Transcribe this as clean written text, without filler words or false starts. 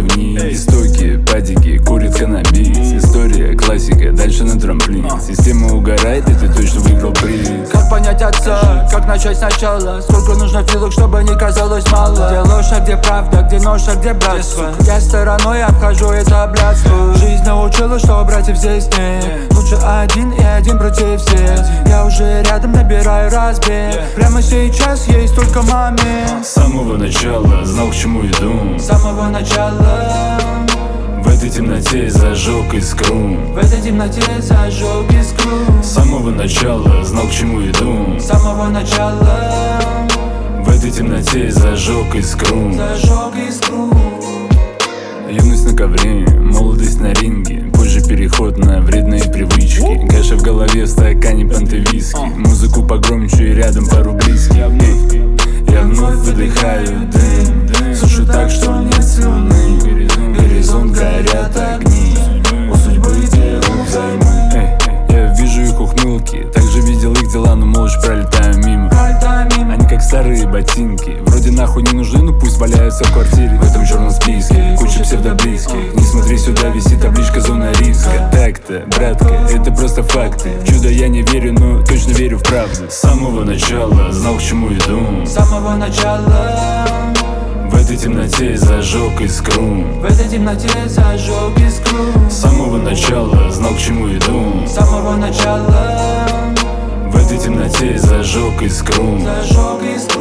вниз. Истоки, падики, курит каннабис. История, классика, дальше на трамплин. Система угорает, и ты точно выиграл приз. Как понять отца, как начать сначала? Сколько нужно филок, чтобы не казалось мало? Где ложь, а где правда, где нож, а где братство? Я стороной обхожу это блядство. Жизнь научила, что братьев здесь нет. Лучше один и один против всех. Я уже рядом набираю разбег. Прямо сейчас есть только момент. С самого начала знал, к чему иду. С самого начала в этой темноте зажег искру. В этой темноте зажег искру. С самого начала знал, к чему иду. С самого начала в этой темноте зажег искру. Зажег искру. Юность на ковре, молодость на ринге. Позже переход на вредные привычки. Каша в голове, в стакане пантевиски. Музыку погромче и рядом пару близких. Я вновь выдыхаю дым. Слышу так, что нет слюны. Горизонт горят огни. У судьбы беру взаймы. Я вижу их ухмылки. Также видел их дела, но молча пролетаю мимо. Они как старые ботинки. Вроде нахуй не нужны, но пусть валяются в квартире. В этом черном списке куча псевдоблизких. Не смотри сюда, висит табличка «Зона риска». Так-то, братка, это просто факты. В чудо я не верю, но точно верю в правду. С самого начала знал, к чему иду. С самого начала в этой темноте зажег искру. В этой темноте зажег искру. С самого начала знал, к чему иду. С самого начала в этой темноте зажег искру. Зажег искру.